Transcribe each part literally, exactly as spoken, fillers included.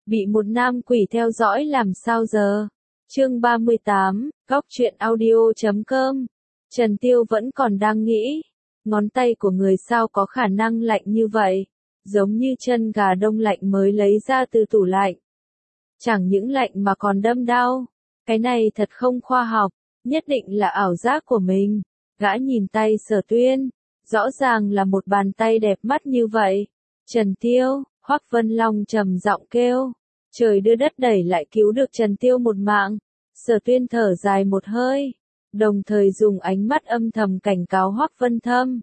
Bị một nam quỷ theo dõi làm sao giờ? Chương ba mươi tám, góc truyện audio chấm com. Trần Tiêu vẫn còn đang nghĩ, ngón tay của người sao có khả năng lạnh như vậy, giống như chân gà đông lạnh mới lấy ra từ tủ lạnh. Chẳng những lạnh mà còn đâm đau, cái này thật không khoa học, nhất định là ảo giác của mình. Gã nhìn tay Sở Tuyên, rõ ràng là một bàn tay đẹp mắt như vậy. Trần Tiêu, Hoắc Vân Long trầm giọng kêu, trời đưa đất đẩy lại cứu được Trần Tiêu một mạng. Sở Tuyên thở dài một hơi, đồng thời dùng ánh mắt âm thầm cảnh cáo Hoắc Vân Thâm.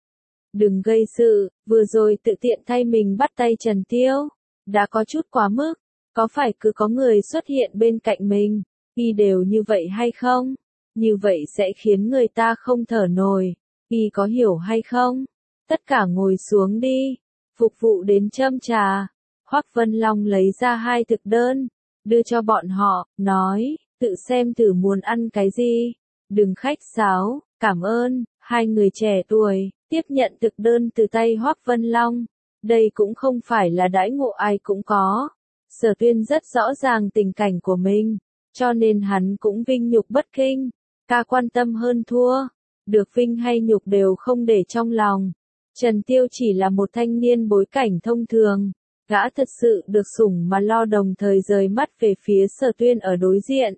Đừng gây sự, vừa rồi tự tiện thay mình bắt tay Trần Tiêu, đã có chút quá mức, có phải cứ có người xuất hiện bên cạnh mình, y đều như vậy hay không? Như vậy sẽ khiến người ta không thở nổi, y có hiểu hay không? Tất cả ngồi xuống đi, phục vụ đến châm trà. Hoắc Vân Long lấy ra hai thực đơn, đưa cho bọn họ, nói, tự xem thử muốn ăn cái gì, đừng khách sáo, cảm ơn. Hai người trẻ tuổi tiếp nhận thực đơn từ tay Hoắc Vân Long, đây cũng không phải là đãi ngộ ai cũng có. Sở Tuyên rất rõ ràng tình cảnh của mình, cho nên hắn cũng vinh nhục bất khinh, ca quan tâm hơn thua, được vinh hay nhục đều không để trong lòng. Trần Tiêu chỉ là một thanh niên bối cảnh thông thường, gã thật sự được sủng mà lo, đồng thời rời mắt về phía Sở Tuyên ở đối diện.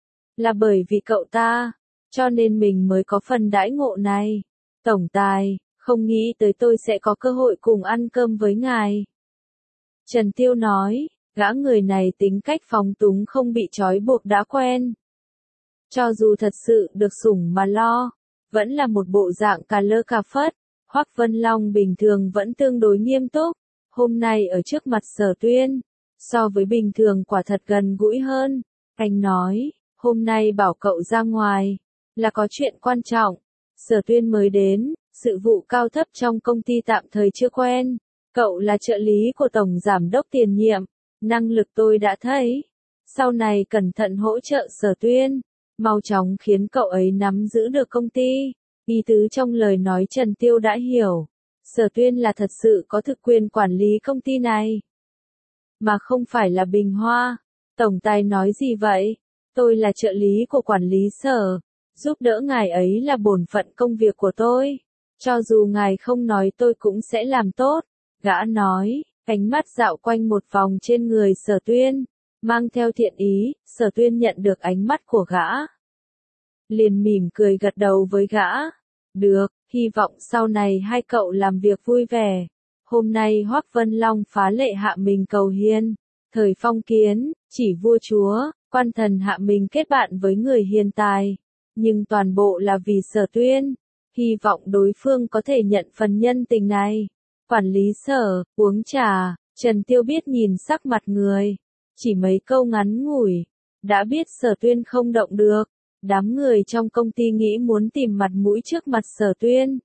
Là bởi vì cậu ta, cho nên mình mới có phần đãi ngộ này. Tổng tài, không nghĩ tới tôi sẽ có cơ hội cùng ăn cơm với ngài. Trần Tiêu nói, gã người này tính cách phóng túng không bị trói buộc đã quen. Cho dù thật sự được sủng mà lo, vẫn là một bộ dạng cà lơ cà phất. Hoắc Vân Long bình thường vẫn tương đối nghiêm túc, hôm nay ở trước mặt Sở Tuyên, so với bình thường quả thật gần gũi hơn. Anh nói, hôm nay bảo cậu ra ngoài, là có chuyện quan trọng. Sở Tuyên mới đến, sự vụ cao thấp trong công ty tạm thời chưa quen. Cậu là trợ lý của Tổng Giám đốc tiền nhiệm, năng lực tôi đã thấy. Sau này cẩn thận hỗ trợ Sở Tuyên, mau chóng khiến cậu ấy nắm giữ được công ty. Ý tứ trong lời nói Trần Tiêu đã hiểu. Sở Tuyên là thật sự có thực quyền quản lý công ty này, mà không phải là Bình Hoa. Tổng tài nói gì vậy? Tôi là trợ lý của quản lý Sở, giúp đỡ ngài ấy là bổn phận công việc của tôi. Cho dù ngài không nói tôi cũng sẽ làm tốt. Gã nói, ánh mắt dạo quanh một vòng trên người Sở Tuyên, mang theo thiện ý. Sở Tuyên nhận được ánh mắt của gã, liền mỉm cười gật đầu với gã. Được, hy vọng sau này hai cậu làm việc vui vẻ. Hôm nay Hoắc Vân Long phá lệ hạ mình cầu hiền. Thời phong kiến, chỉ vua chúa, quan thần hạ mình kết bạn với người hiền tài. Nhưng toàn bộ là vì Sở Tuyên. Hy vọng đối phương có thể nhận phần nhân tình này. Quản lý Sở, uống trà. Trần Tiêu biết nhìn sắc mặt người, chỉ mấy câu ngắn ngủi, đã biết Sở Tuyên không động được. Đám người trong công ty nghĩ muốn tìm mặt mũi trước mặt Sở Tuyên,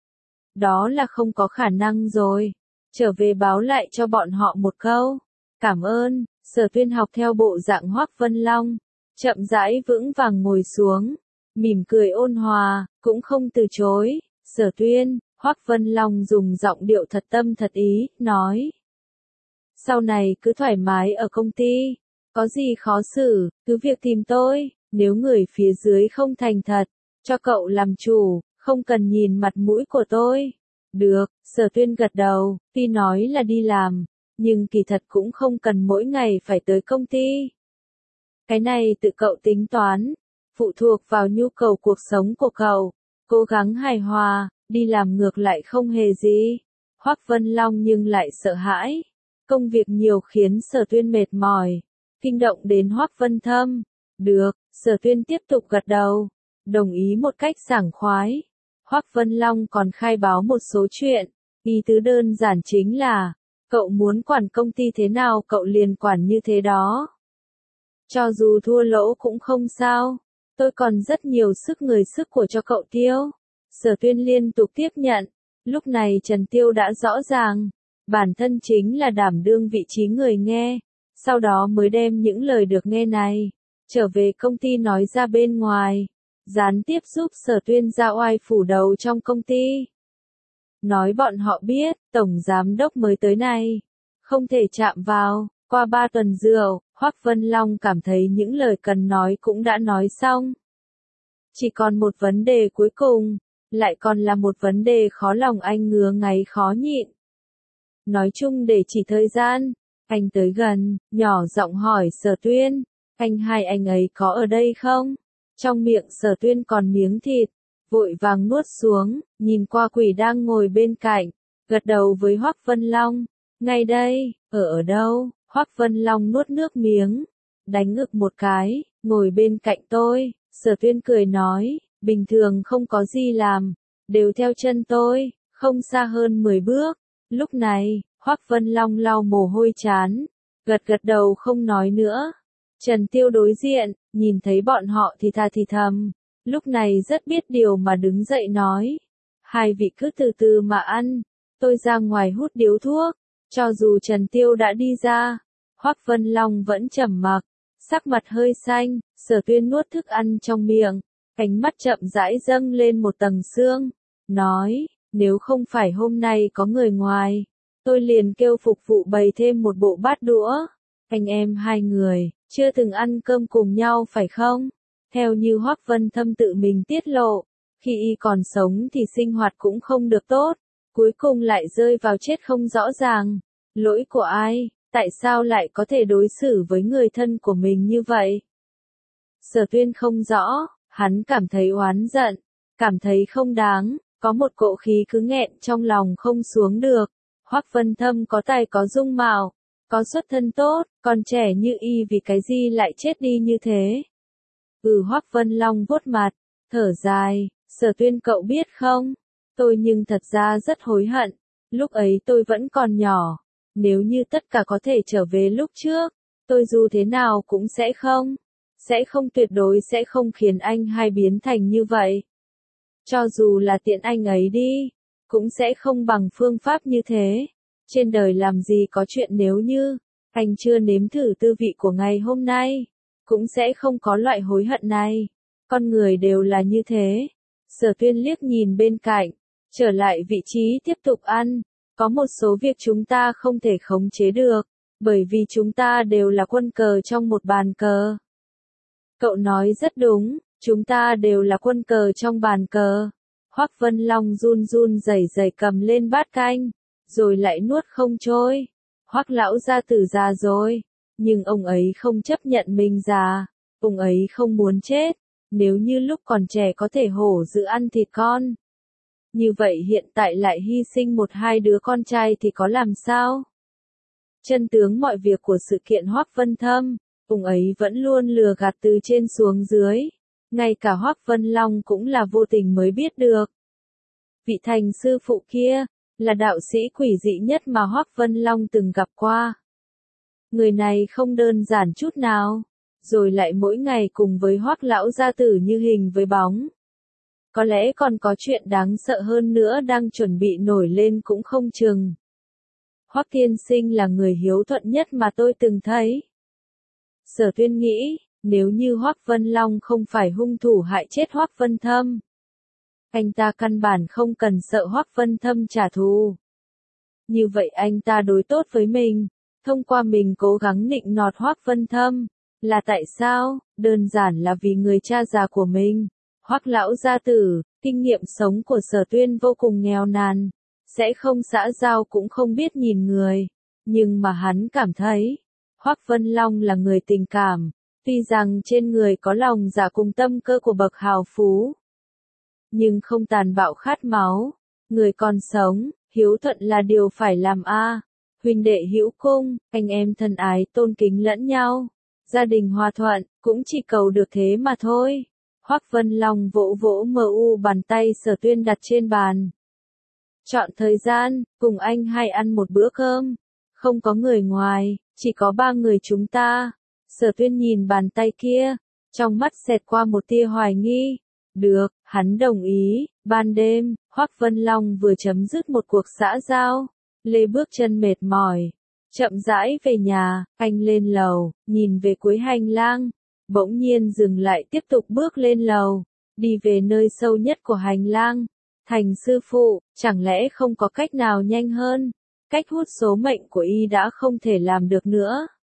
đó là không có khả năng rồi. Trở về báo lại cho bọn họ một câu, cảm ơn. Sở Tuyên học theo bộ dạng Hoắc Vân Long, chậm rãi vững vàng ngồi xuống, mỉm cười ôn hòa, cũng không từ chối. Sở Tuyên, Hoắc Vân Long dùng giọng điệu thật tâm thật ý, nói, sau này cứ thoải mái ở công ty, có gì khó xử, cứ việc tìm tôi. Nếu người phía dưới không thành thật, cho cậu làm chủ, không cần nhìn mặt mũi của tôi. Được, Sở Tuyên gật đầu, tuy nói là đi làm, nhưng kỳ thật cũng không cần mỗi ngày phải tới công ty. Cái này tự cậu tính toán, phụ thuộc vào nhu cầu cuộc sống của cậu, cố gắng hài hòa, đi làm ngược lại không hề gì. Hoắc Vân Long nhưng lại sợ hãi, công việc nhiều khiến Sở Tuyên mệt mỏi, kinh động đến Hoắc Vân Thâm. Được, Sở Tuyên tiếp tục gật đầu, đồng ý một cách sảng khoái. Hoắc Vân Long còn khai báo một số chuyện, ý tứ đơn giản chính là, cậu muốn quản công ty thế nào cậu liền quản như thế đó. Cho dù thua lỗ cũng không sao, tôi còn rất nhiều sức người sức của cho cậu tiêu. Sở Tuyên liên tục tiếp nhận, lúc này Trần Tiêu đã rõ ràng, bản thân chính là đảm đương vị trí người nghe, sau đó mới đem những lời được nghe này trở về công ty nói ra bên ngoài, gián tiếp giúp Sở Tuyên ra oai phủ đầu trong công ty. Nói bọn họ biết, Tổng Giám đốc mới tới này, không thể chạm vào, Qua ba tuần rượu, Hoắc Vân Long cảm thấy những lời cần nói cũng đã nói xong. Chỉ còn một vấn đề cuối cùng, lại còn là một vấn đề khó lòng anh ngứa ngáy khó nhịn. Nói chung để chỉ thời gian, anh tới gần, nhỏ giọng hỏi Sở Tuyên, anh hai anh ấy có ở đây không? Trong miệng Sở Tuyên còn miếng thịt, vội vàng nuốt xuống, nhìn qua quỷ đang ngồi bên cạnh, gật đầu với Hoắc Vân Long, ngay đây, ở ở đâu? Hoắc Vân Long nuốt nước miếng, đánh ngực một cái, ngồi bên cạnh tôi. Sở Tuyên cười nói, bình thường không có gì làm, đều theo chân tôi, không xa hơn mười bước. Lúc này, Hoắc Vân Long lau mồ hôi chán, gật gật đầu không nói nữa. Trần Tiêu đối diện, nhìn thấy bọn họ thì thà thì thầm, lúc này rất biết điều mà đứng dậy nói, hai vị cứ từ từ mà ăn, tôi ra ngoài hút điếu thuốc. Cho dù Trần Tiêu đã đi ra, Hoắc Vân Long vẫn trầm mặc, sắc mặt hơi xanh. Sở Tuyên nuốt thức ăn trong miệng, ánh mắt chậm rãi dâng lên một tầng sương, nói, nếu không phải hôm nay có người ngoài, tôi liền kêu phục vụ bày thêm một bộ bát đũa. Anh em hai người, chưa từng ăn cơm cùng nhau phải không? Theo như Hoắc Vân Thâm tự mình tiết lộ, khi y còn sống thì sinh hoạt cũng không được tốt, cuối cùng lại rơi vào chết không rõ ràng. Lỗi của ai? Tại sao lại có thể đối xử với người thân của mình như vậy? Sở Tuyên không rõ, hắn cảm thấy oán giận, cảm thấy không đáng, có một cỗ khí cứ nghẹn trong lòng không xuống được. Hoắc Vân Thâm có tài có dung mạo, có xuất thân tốt, còn trẻ như y vì cái gì lại chết đi như thế? Ừ, Hoắc Vân Long vuốt mặt, thở dài, Sở Tuyên cậu biết không? Tôi nhưng thật ra rất hối hận, lúc ấy tôi vẫn còn nhỏ, nếu như tất cả có thể trở về lúc trước, tôi dù thế nào cũng sẽ không, sẽ không tuyệt đối sẽ không khiến anh hai biến thành như vậy. Cho dù là tiện anh ấy đi, cũng sẽ không bằng phương pháp như thế. Trên đời làm gì có chuyện nếu như, anh chưa nếm thử tư vị của ngày hôm nay, cũng sẽ không có loại hối hận này. Con người đều là như thế. Sở Tuyên liếc nhìn bên cạnh, trở lại vị trí tiếp tục ăn. Có một số việc chúng ta không thể khống chế được, bởi vì chúng ta đều là quân cờ trong một bàn cờ. Cậu nói rất đúng, chúng ta đều là quân cờ trong bàn cờ. Hoắc Vân Long run run rẩy rẩy cầm lên bát canh, rồi lại nuốt không trôi. Hoắc lão gia tử già rồi, nhưng ông ấy không chấp nhận mình già, ông ấy không muốn chết. Nếu như lúc còn trẻ có thể hổ giữ ăn thịt con, như vậy hiện tại lại hy sinh một hai đứa con trai thì có làm sao? Chân tướng mọi việc của sự kiện Hoắc Vân Thâm, ông ấy vẫn luôn lừa gạt từ trên xuống dưới, ngay cả Hoắc Vân Long cũng là vô tình mới biết được. Vị Thành sư phụ kia, là đạo sĩ quỷ dị nhất mà Hoắc Vân Long từng gặp qua. Người này không đơn giản chút nào, rồi lại mỗi ngày cùng với Hoắc lão gia tử như hình với bóng. Có lẽ còn có chuyện đáng sợ hơn nữa đang chuẩn bị nổi lên cũng không chừng. Hoắc tiên sinh là người hiếu thuận nhất mà tôi từng thấy. Sở Tuyên nghĩ, nếu như Hoắc Vân Long không phải hung thủ hại chết Hoắc Vân Thâm, anh ta căn bản không cần sợ Hoắc Vân Thâm trả thù. Như vậy anh ta đối tốt với mình, thông qua mình cố gắng nịnh nọt Hoắc Vân Thâm, là tại sao? Đơn giản là vì người cha già của mình. Hoắc lão gia tử, kinh nghiệm sống của Sở Tuyên vô cùng nghèo nàn, sẽ không xã giao cũng không biết nhìn người, nhưng mà hắn cảm thấy, Hoắc Vân Long là người tình cảm, tuy rằng trên người có lòng dạ cùng tâm cơ của bậc hào phú, nhưng không tàn bạo khát máu, người còn sống, hiếu thuận là điều phải làm a. Huynh đệ hữu cung, anh em thân ái tôn kính lẫn nhau, gia đình hòa thuận, cũng chỉ cầu được thế mà thôi. Hoắc Vân Long vỗ vỗ mờ u bàn tay Sở Tuyên đặt trên bàn. Chọn thời gian, cùng anh hai ăn một bữa cơm. Không có người ngoài, chỉ có ba người chúng ta. Sở Tuyên nhìn bàn tay kia, trong mắt xẹt qua một tia hoài nghi. Được, hắn đồng ý. Ban đêm, Hoắc Vân Long vừa chấm dứt một cuộc xã giao, lê bước chân mệt mỏi, chậm rãi về nhà. Anh lên lầu, nhìn về cuối hành lang, bỗng nhiên dừng lại tiếp tục bước lên lầu, đi về nơi sâu nhất của hành lang. Thành sư phụ, chẳng lẽ không có cách nào nhanh hơn? Cách hút số mệnh của y đã không thể làm được nữa.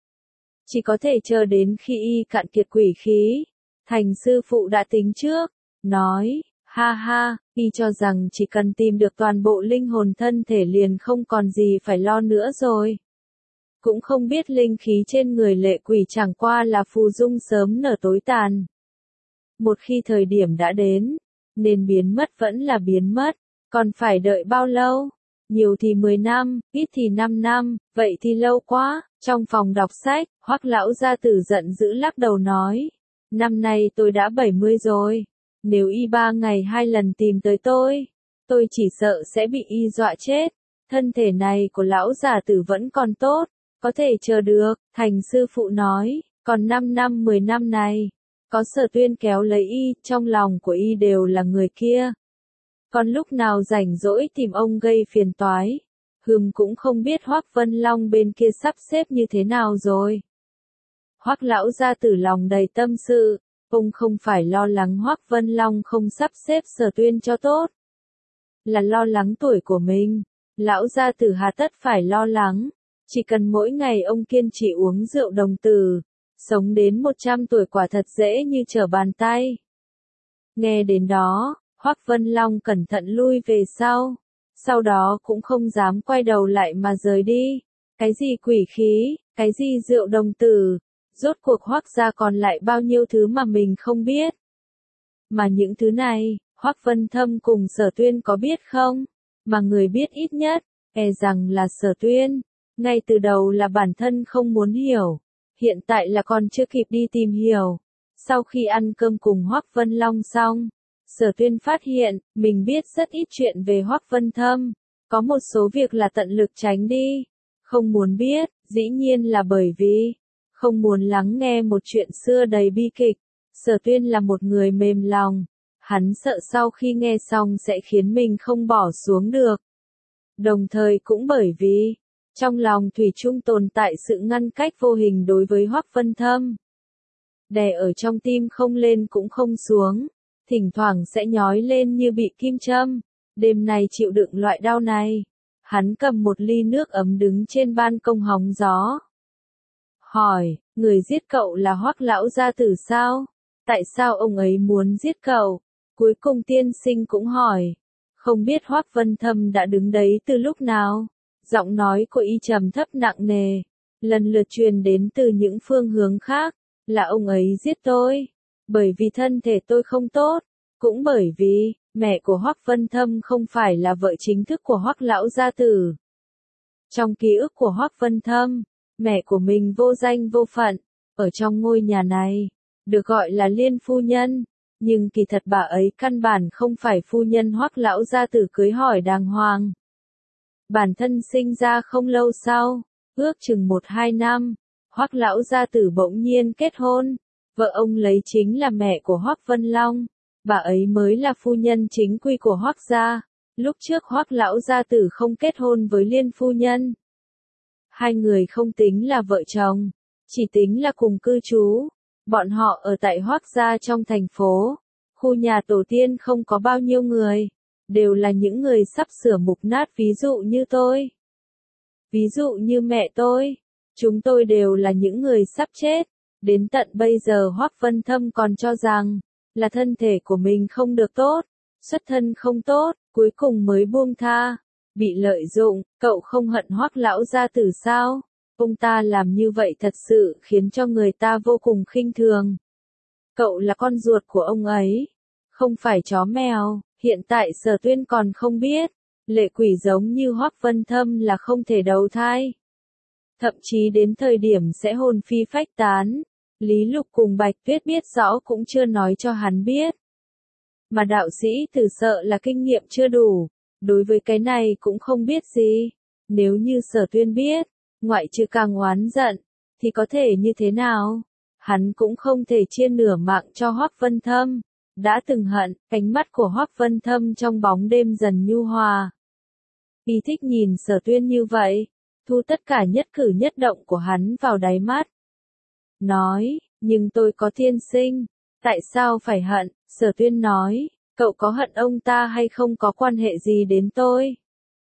chỉ có thể chờ đến khi y cạn kiệt quỷ khí. Thành sư phụ đã tính trước, nói, ha ha, y cho rằng chỉ cần tìm được toàn bộ linh hồn thân thể liền không còn gì phải lo nữa rồi. Cũng không biết linh khí trên người lệ quỷ chẳng qua là phù dung sớm nở tối tàn. Một khi thời điểm đã đến, nên biến mất vẫn là biến mất, còn phải đợi bao lâu? Nhiều thì mười năm, ít thì năm năm, vậy thì lâu quá. Trong phòng đọc sách, Hoắc lão gia tử giận dữ lắc đầu nói, năm nay tôi đã bảy mươi rồi, nếu y ba ngày hai lần tìm tới tôi, tôi chỉ sợ sẽ bị y dọa chết. Thân thể này của lão già tử vẫn còn tốt, có thể chờ được. Thành sư phụ nói, còn năm năm mười năm này, có Sở Tuyên kéo lấy y, trong lòng của y đều là người kia. Còn lúc nào rảnh rỗi tìm ông gây phiền toái, hừm cũng không biết Hoắc Vân Long bên kia sắp xếp như thế nào rồi. Hoắc lão gia tử lòng đầy tâm sự, ông không phải lo lắng Hoắc Vân Long không sắp xếp Sở Tuyên cho tốt, là lo lắng tuổi của mình. Lão gia tử hà tất phải lo lắng, chỉ cần mỗi ngày ông kiên trì uống rượu đồng tử, sống đến một trăm tuổi quả thật dễ như trở bàn tay. Nghe đến đó, Hoắc Vân Long cẩn thận lui về sau, sau đó cũng không dám quay đầu lại mà rời đi. Cái gì quỷ khí, cái gì rượu đồng tử, rốt cuộc Hoắc gia còn lại bao nhiêu thứ mà mình không biết. Mà những thứ này, Hoắc Vân Thâm cùng Sở Tuyên có biết không? Mà người biết ít nhất, e rằng là Sở Tuyên. Ngay từ đầu là bản thân không muốn hiểu, hiện tại là còn chưa kịp đi tìm hiểu. Sau khi ăn cơm cùng Hoắc Vân Long xong, Sở Tuyên phát hiện, mình biết rất ít chuyện về Hoắc Vân Thâm, có một số việc là tận lực tránh đi, không muốn biết, dĩ nhiên là bởi vì không muốn lắng nghe một chuyện xưa đầy bi kịch. Sở Tuyên là một người mềm lòng, hắn sợ sau khi nghe xong sẽ khiến mình không bỏ xuống được. Đồng thời cũng bởi vì trong lòng thủy chung tồn tại sự ngăn cách vô hình đối với Hoắc Vân Thâm. Đè ở trong tim không lên cũng không xuống, thỉnh thoảng sẽ nhói lên như bị kim châm. Đêm nay chịu đựng loại đau này, hắn cầm một ly nước ấm đứng trên ban công hóng gió. Hỏi, người giết cậu là Hoắc lão gia tử sao? Tại sao ông ấy muốn giết cậu? Cuối cùng tiên sinh cũng hỏi, không biết Hoắc Vân Thâm đã đứng đấy từ lúc nào? Giọng nói của y trầm thấp nặng nề, lần lượt truyền đến từ những phương hướng khác, là ông ấy giết tôi, bởi vì thân thể tôi không tốt, cũng bởi vì mẹ của Hoắc Vân Thâm không phải là vợ chính thức của Hoắc lão gia tử. Trong ký ức của Hoắc Vân Thâm, mẹ của mình vô danh vô phận, ở trong ngôi nhà này, được gọi là Liên phu nhân, nhưng kỳ thật bà ấy căn bản không phải phu nhân Hoắc lão gia tử cưới hỏi đàng hoàng. Bản thân sinh ra không lâu sau, ước chừng một hai năm, Hoắc lão gia tử bỗng nhiên kết hôn, vợ ông lấy chính là mẹ của Hoắc Vân Long, bà ấy mới là phu nhân chính quy của Hoắc gia. Lúc trước Hoắc lão gia tử không kết hôn với Liên phu nhân. Hai người không tính là vợ chồng, chỉ tính là cùng cư trú. Bọn họ ở tại Hoắc gia trong thành phố, khu nhà tổ tiên không có bao nhiêu người, đều là những người sắp sửa mục nát, ví dụ như tôi. Ví dụ như mẹ tôi, chúng tôi đều là những người sắp chết. Đến tận bây giờ Hoắc Vân Thâm còn cho rằng là thân thể của mình không được tốt, xuất thân không tốt, cuối cùng mới buông tha, bị lợi dụng. Cậu không hận Hoắc lão gia tử sao? Ông ta làm như vậy thật sự khiến cho người ta vô cùng khinh thường. Cậu là con ruột của ông ấy, không phải chó mèo. Hiện tại Sở Tuyên còn không biết, lệ quỷ giống như Hoắc Vân Thâm là không thể đầu thai. Thậm chí đến thời điểm sẽ hồn phi phách tán, Lý Lục cùng Bạch Tuyết biết rõ cũng chưa nói cho hắn biết. Mà đạo sĩ Tử sợ là kinh nghiệm chưa đủ, đối với cái này cũng không biết gì. Nếu như Sở Tuyên biết, ngoại trừ càng oán giận, thì có thể như thế nào? Hắn cũng không thể chia nửa mạng cho Hoắc Vân Thâm. Đã từng hận, ánh mắt của Hoắc Vân Thâm trong bóng đêm dần nhu hòa. Y thích nhìn Sở Tuyên như vậy, thu tất cả nhất cử nhất động của hắn vào đáy mắt. Nói, nhưng tôi có thiên sinh, tại sao phải hận? Sở Tuyên nói, cậu có hận ông ta hay không có quan hệ gì đến tôi?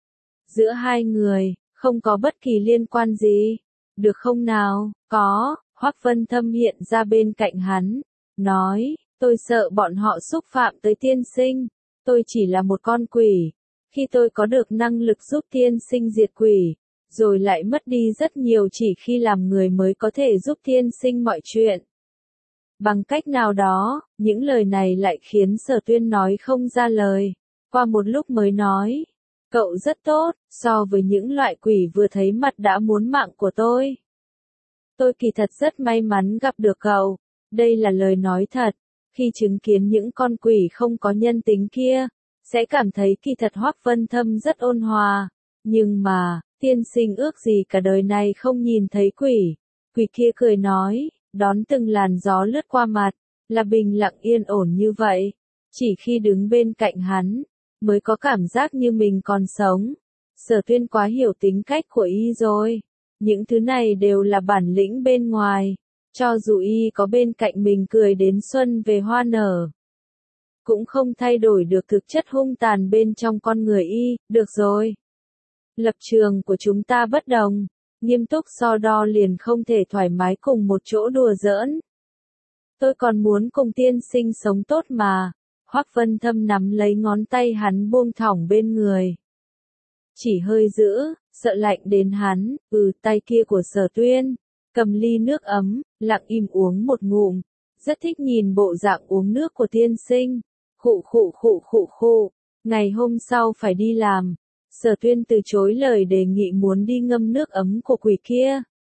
Giữa hai người, không có bất kỳ liên quan gì, được không nào? Có, Hoắc Vân Thâm hiện ra bên cạnh hắn, nói, tôi sợ bọn họ xúc phạm tới tiên sinh, tôi chỉ là một con quỷ, khi tôi có được năng lực giúp tiên sinh diệt quỷ, rồi lại mất đi rất nhiều chỉ khi làm người mới có thể giúp tiên sinh mọi chuyện. Bằng cách nào đó, những lời này lại khiến Sở Tuyên nói không ra lời, qua một lúc mới nói, cậu rất tốt, so với những loại quỷ vừa thấy mặt đã muốn mạng của tôi. Tôi kỳ thật rất may mắn gặp được cậu, đây là lời nói thật, khi chứng kiến những con quỷ không có nhân tính kia, sẽ cảm thấy kỳ thật Hoắc Vân Thâm rất ôn hòa, nhưng mà, tiên sinh ước gì cả đời này không nhìn thấy quỷ. Quỷ kia cười nói, đón từng làn gió lướt qua mặt, là bình lặng yên ổn như vậy, chỉ khi đứng bên cạnh hắn, mới có cảm giác như mình còn sống. Sở Tuyên quá hiểu tính cách của y rồi, những thứ này đều là bản lĩnh bên ngoài, cho dù y có bên cạnh mình cười đến xuân về hoa nở, cũng không thay đổi được thực chất hung tàn bên trong con người y. Được rồi, lập trường của chúng ta bất đồng, nghiêm túc so đo liền không thể thoải mái cùng một chỗ đùa giỡn. Tôi còn muốn cùng tiên sinh sống tốt mà. Hoắc Vân Thâm nắm lấy ngón tay hắn buông thõng bên người, chỉ hơi giữ, sợ lạnh đến hắn. Ừ, tay kia của Sở Tuyên cầm ly nước ấm, lặng im uống một ngụm, rất thích nhìn bộ dạng uống nước của tiên sinh. Khụ khụ khụ khụ khụ. Ngày hôm sau phải đi làm, Sở Tuyên từ chối lời đề nghị muốn đi ngâm nước ấm của quỷ kia.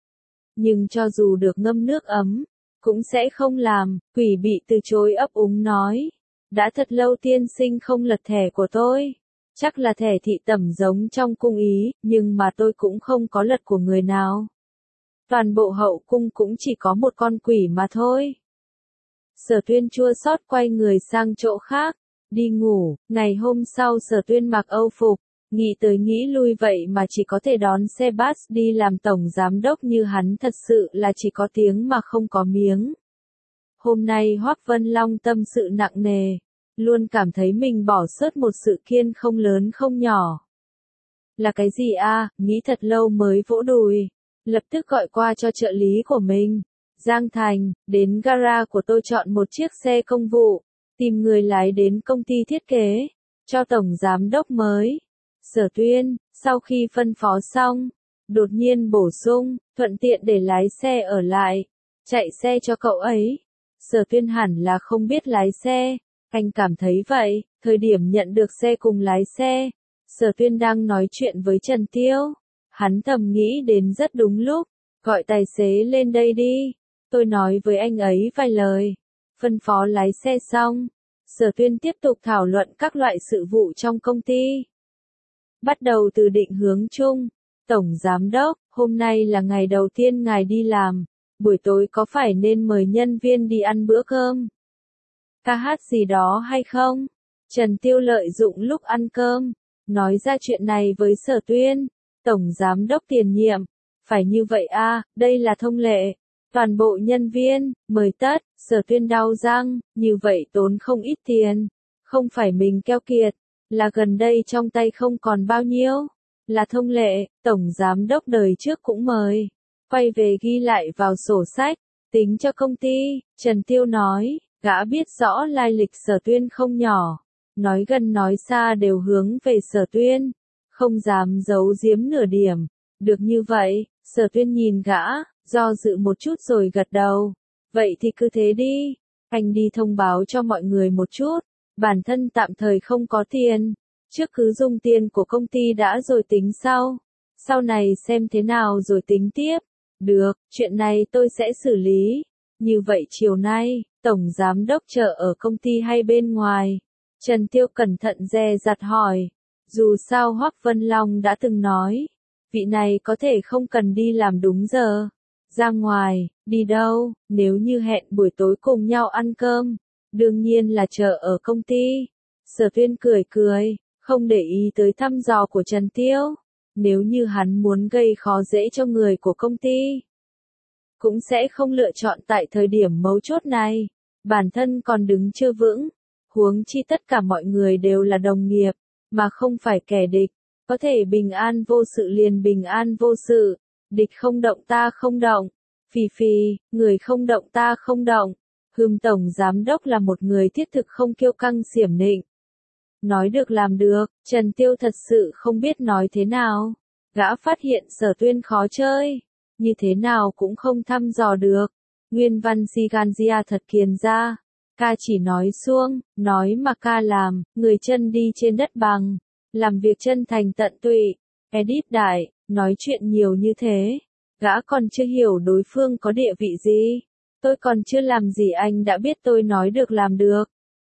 Nhưng cho dù được ngâm nước ấm, cũng sẽ không làm. Quỷ bị từ chối ấp úng nói, đã thật lâu tiên sinh không lật thẻ của tôi, chắc là thẻ thị tẩm giống trong cung ý, nhưng mà tôi cũng không có lật của người nào. Toàn bộ hậu cung cũng chỉ có một con quỷ mà thôi. Sở Tuyên chua xót quay người sang chỗ khác, đi ngủ. Ngày hôm sau Sở Tuyên mặc âu phục, nghĩ tới nghĩ lui vậy mà chỉ có thể đón xe bus đi làm tổng giám đốc như hắn thật sự là chỉ có tiếng mà không có miếng. Hôm nay Hoắc Vân Long tâm sự nặng nề, luôn cảm thấy mình bỏ sót một sự kiên không lớn không nhỏ. Là cái gì a? Nghĩ thật lâu mới vỗ đùi, lập tức gọi qua cho trợ lý của mình, Giang Thành, đến gara của tôi chọn một chiếc xe công vụ, tìm người lái đến công ty thiết kế, cho tổng giám đốc mới. Sở Tuyên, sau khi phân phó xong, đột nhiên bổ sung, thuận tiện để lái xe ở lại, chạy xe cho cậu ấy. Sở Tuyên hẳn là không biết lái xe, anh cảm thấy vậy. Thời điểm nhận được xe cùng lái xe, Sở Tuyên đang nói chuyện với Trần Tiêu, hắn thầm nghĩ đến rất đúng lúc, gọi tài xế lên đây đi, tôi nói với anh ấy vài lời. Phân phó lái xe xong, Sở Tuyên tiếp tục thảo luận các loại sự vụ trong công ty. Bắt đầu từ định hướng chung, tổng giám đốc, hôm nay là ngày đầu tiên ngài đi làm, buổi tối có phải nên mời nhân viên đi ăn bữa cơm, ca hát gì đó hay không? Trần Tiêu lợi dụng lúc ăn cơm, nói ra chuyện này với Sở Tuyên, tổng giám đốc tiền nhiệm, phải như vậy a, đây là thông lệ, toàn bộ nhân viên, mời tất. Sở Tuyên đau răng, như vậy tốn không ít tiền, không phải mình keo kiệt, là gần đây trong tay không còn bao nhiêu, là thông lệ, tổng giám đốc đời trước cũng mời, quay về ghi lại vào sổ sách, tính cho công ty. Trần Tiêu nói, gã biết rõ lai lịch Sở Tuyên không nhỏ, nói gần nói xa đều hướng về Sở Tuyên, không dám giấu giếm nửa điểm. Được như vậy, Sở Tuyên nhìn gã, do dự một chút rồi gật đầu. Vậy thì cứ thế đi, anh đi thông báo cho mọi người một chút, bản thân tạm thời không có tiền, trước cứ dùng tiền của công ty đã rồi tính sau, sau này xem thế nào rồi tính tiếp. Được, chuyện này tôi sẽ xử lý. Như vậy chiều nay, tổng giám đốc chờ ở công ty hay bên ngoài? Trần Tiêu cẩn thận dè dặt hỏi, dù sao Hoắc Vân Long đã từng nói, vị này có thể không cần đi làm đúng giờ. Ra ngoài, đi đâu, nếu như hẹn buổi tối cùng nhau ăn cơm, đương nhiên là chờ ở công ty. Sở Tuyên cười cười, không để ý tới thăm dò của Trần Tiêu. Nếu như hắn muốn gây khó dễ cho người của công ty, cũng sẽ không lựa chọn tại thời điểm mấu chốt này. Bản thân còn đứng chưa vững, huống chi tất cả mọi người đều là đồng nghiệp, mà không phải kẻ địch. Có thể bình an vô sự liền bình an vô sự, địch không động ta không động. Phì phì, người không động ta không động. Hừm, tổng giám đốc là một người thiết thực không kiêu căng xiểm nịnh. Nói được làm được, Trần Tiêu thật sự không biết nói thế nào. Gã phát hiện Sở Tuyên khó chơi, như thế nào cũng không thăm dò được. Nguyên văn Gigangia thật kiền ra. Ca chỉ nói suông, nói mà ca làm, người chân đi trên đất bằng. Làm việc chân thành tận tụy. Edit đại, nói chuyện nhiều như thế. Gã còn chưa hiểu đối phương có địa vị gì. Tôi còn chưa làm gì anh đã biết tôi nói được làm được.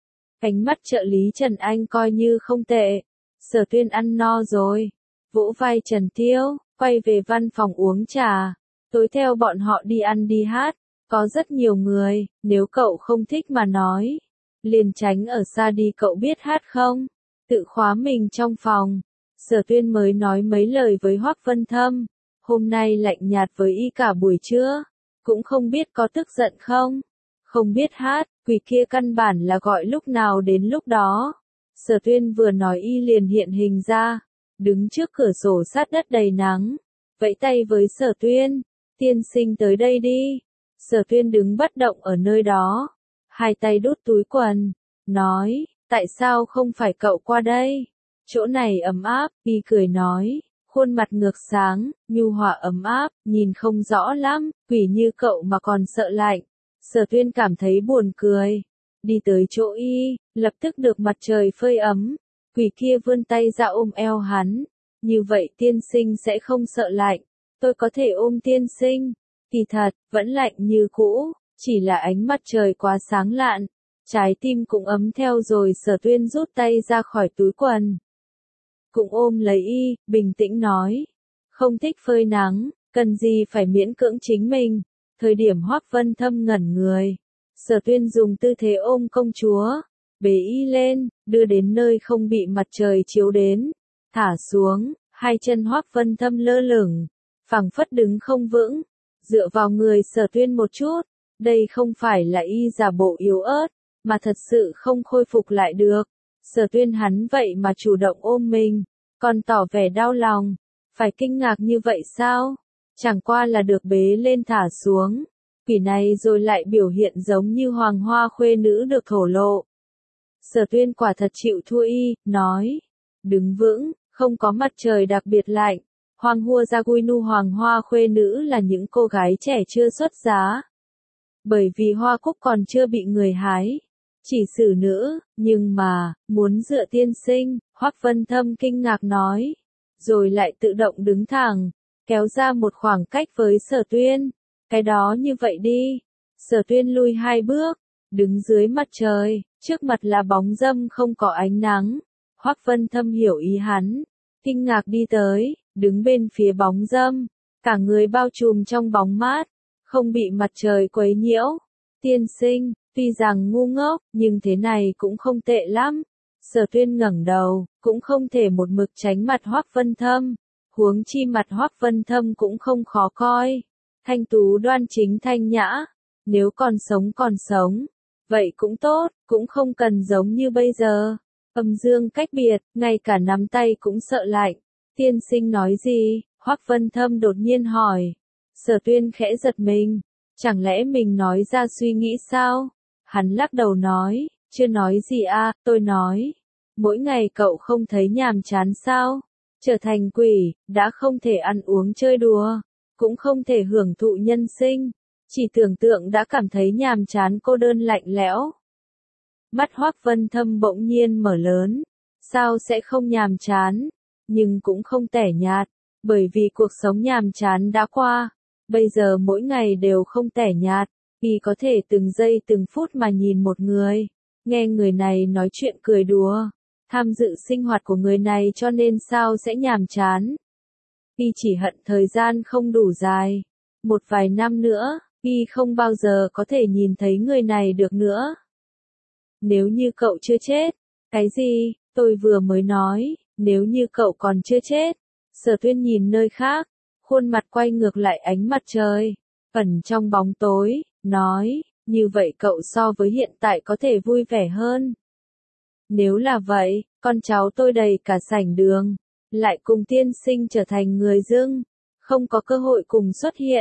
Ánh mắt trợ lý Trần Anh coi như không tệ. Sở Tuyên ăn no rồi. Vỗ vai Trần Tiêu, quay về văn phòng uống trà. Tối theo bọn họ đi ăn đi hát. Có rất nhiều người, nếu cậu không thích mà nói. Liền tránh ở xa đi, cậu biết hát không? Tự khóa mình trong phòng. Sở Tuyên mới nói mấy lời với Hoắc Vân Thâm. Hôm nay lạnh nhạt với y cả buổi trưa. Cũng không biết có tức giận không? Không biết hát, quỷ kia căn bản là gọi lúc nào đến lúc đó. Sở Tuyên vừa nói y liền hiện hình ra. Đứng trước cửa sổ sát đất đầy nắng. Vẫy tay với Sở Tuyên. Tiên sinh tới đây đi. Sở Tuyên đứng bất động ở nơi đó. Hai tay đút túi quần. Nói, tại sao không phải cậu qua đây? Chỗ này ấm áp, y cười nói. Khuôn mặt ngược sáng, nhu hòa ấm áp, nhìn không rõ lắm, quỷ như cậu mà còn sợ lạnh. Sở Tuyên cảm thấy buồn cười. Đi tới chỗ y, lập tức được mặt trời phơi ấm. Quỷ kia vươn tay ra ôm eo hắn. Như vậy tiên sinh sẽ không sợ lạnh. Tôi có thể ôm tiên sinh. Kỳ thật, vẫn lạnh như cũ, chỉ là ánh mặt trời quá sáng lạn. Trái tim cũng ấm theo rồi. Sở Tuyên rút tay ra khỏi túi quần. Cũng ôm lấy y, bình tĩnh nói. Không thích phơi nắng, cần gì phải miễn cưỡng chính mình. Thời điểm Hoắc Vân Thâm ngẩn người. Sở Tuyên dùng tư thế ôm công chúa. Bế y lên, đưa đến nơi không bị mặt trời chiếu đến. Thả xuống, hai chân Hoắc Vân Thâm lơ lửng. Phẳng phất đứng không vững. Dựa vào người Sở Tuyên một chút. Đây không phải là y giả bộ yếu ớt, mà thật sự không khôi phục lại được. Sở Tuyên hắn vậy mà chủ động ôm mình, còn tỏ vẻ đau lòng. Phải kinh ngạc như vậy sao? Chẳng qua là được bế lên thả xuống. Quỷ này rồi lại biểu hiện giống như hoàng hoa khuê nữ được thổ lộ. Sở Tuyên quả thật chịu thua y, nói. Đứng vững, không có mặt trời đặc biệt lạnh. Hoàng hua ra gui nu hoàng hoa khuê nữ là những cô gái trẻ chưa xuất giá. Bởi vì hoa cúc còn chưa bị người hái. Chỉ xử nữ, nhưng mà, muốn dựa tiên sinh, Hoắc Vân Thâm kinh ngạc nói. Rồi lại tự động đứng thẳng, kéo ra một khoảng cách với Sở Tuyên. Cái đó như vậy đi. Sở Tuyên lui hai bước, đứng dưới mặt trời, trước mặt là bóng râm không có ánh nắng. Hoắc Vân Thâm hiểu ý hắn, kinh ngạc đi tới, đứng bên phía bóng râm, cả người bao trùm trong bóng mát, không bị mặt trời quấy nhiễu. Tiên sinh, tuy rằng ngu ngốc, nhưng thế này cũng không tệ lắm. Sở Tuyên ngẩng đầu, cũng không thể một mực tránh mặt Hoắc Vân Thâm. Huống chi mặt Hoắc Vân Thâm cũng không khó coi. Thanh tú đoan chính thanh nhã. Nếu còn sống còn sống. Vậy cũng tốt, cũng không cần giống như bây giờ. Âm dương cách biệt, ngay cả nắm tay cũng sợ lạnh. Tiên sinh nói gì? Hoắc Vân Thâm đột nhiên hỏi. Sở Tuyên khẽ giật mình. Chẳng lẽ mình nói ra suy nghĩ sao? Hắn lắc đầu nói, chưa nói gì à, tôi nói. Mỗi ngày cậu không thấy nhàm chán sao? Trở thành quỷ, đã không thể ăn uống chơi đùa, cũng không thể hưởng thụ nhân sinh. Chỉ tưởng tượng đã cảm thấy nhàm chán cô đơn lạnh lẽo. Mắt Hoắc Vân Thâm bỗng nhiên mở lớn. Sao sẽ không nhàm chán? Nhưng cũng không tẻ nhạt, bởi vì cuộc sống nhàm chán đã qua. Bây giờ mỗi ngày đều không tẻ nhạt, vì có thể từng giây từng phút mà nhìn một người, nghe người này nói chuyện cười đùa, tham dự sinh hoạt của người này cho nên sao sẽ nhàm chán. Y chỉ hận thời gian không đủ dài, một vài năm nữa, Y không bao giờ có thể nhìn thấy người này được nữa. Nếu như cậu chưa chết, cái gì, tôi vừa mới nói, nếu như cậu còn chưa chết. Sở Tuyên nhìn nơi khác, khuôn mặt quay ngược lại ánh mặt trời, ẩn trong bóng tối, nói, như vậy cậu so với hiện tại có thể vui vẻ hơn. Nếu là vậy, con cháu tôi đầy cả sảnh đường, lại cùng tiên sinh trở thành người dưng, không có cơ hội cùng xuất hiện.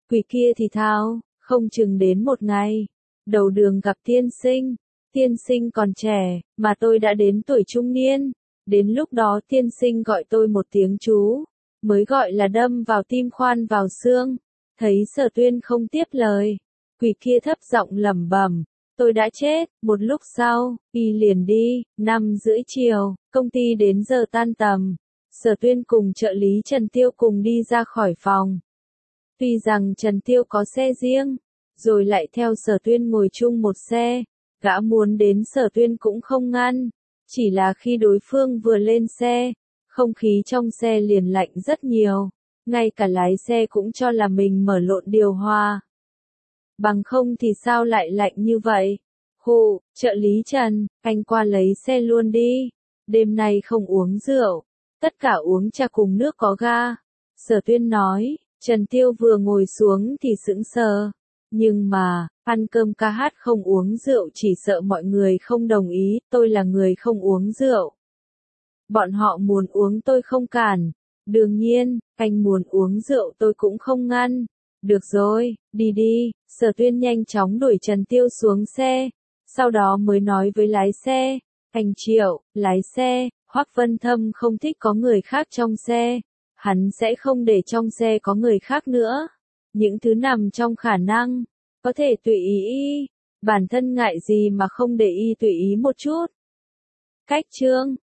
Quỷ kia thì thào, không chừng đến một ngày, đầu đường gặp tiên sinh, tiên sinh còn trẻ, mà tôi đã đến tuổi trung niên, đến lúc đó tiên sinh gọi tôi một tiếng chú, mới gọi là đâm vào tim khoan vào xương. Thấy Sở Tuyên không tiếp lời, quỷ kia thấp giọng lẩm bẩm, tôi đã chết. Một lúc sau, y liền đi. Năm rưỡi chiều, công ty đến giờ tan tầm, Sở Tuyên cùng trợ lý Trần Tiêu cùng đi ra khỏi phòng. Tuy rằng Trần Tiêu có xe riêng, rồi lại theo Sở Tuyên ngồi chung một xe, gã muốn đến Sở Tuyên cũng không ngăn, chỉ là khi đối phương vừa lên xe, không khí trong xe liền lạnh rất nhiều, ngay cả lái xe cũng cho là mình mở lộn điều hòa. Bằng không thì sao lại lạnh như vậy? Hù, trợ lý Trần, anh qua lấy xe luôn đi, đêm nay không uống rượu, tất cả uống trà cùng nước có ga. Sở Tuyên nói. Trần Tiêu vừa ngồi xuống thì sững sờ. Nhưng mà, ăn cơm ca hát không uống rượu chỉ sợ mọi người không đồng ý, tôi là người không uống rượu. Bọn họ muốn uống tôi không cản. Đương nhiên, anh muốn uống rượu tôi cũng không ngăn. Được rồi, đi đi. Sở Tuyên nhanh chóng đuổi Trần Tiêu xuống xe. Sau đó mới nói với lái xe. Anh Triệu, lái xe, Hoắc Vân Thâm không thích có người khác trong xe. Hắn sẽ không để trong xe có người khác nữa. Những thứ nằm trong khả năng, có thể tùy ý y. Bản thân ngại gì mà không để y tùy ý một chút. Cách chương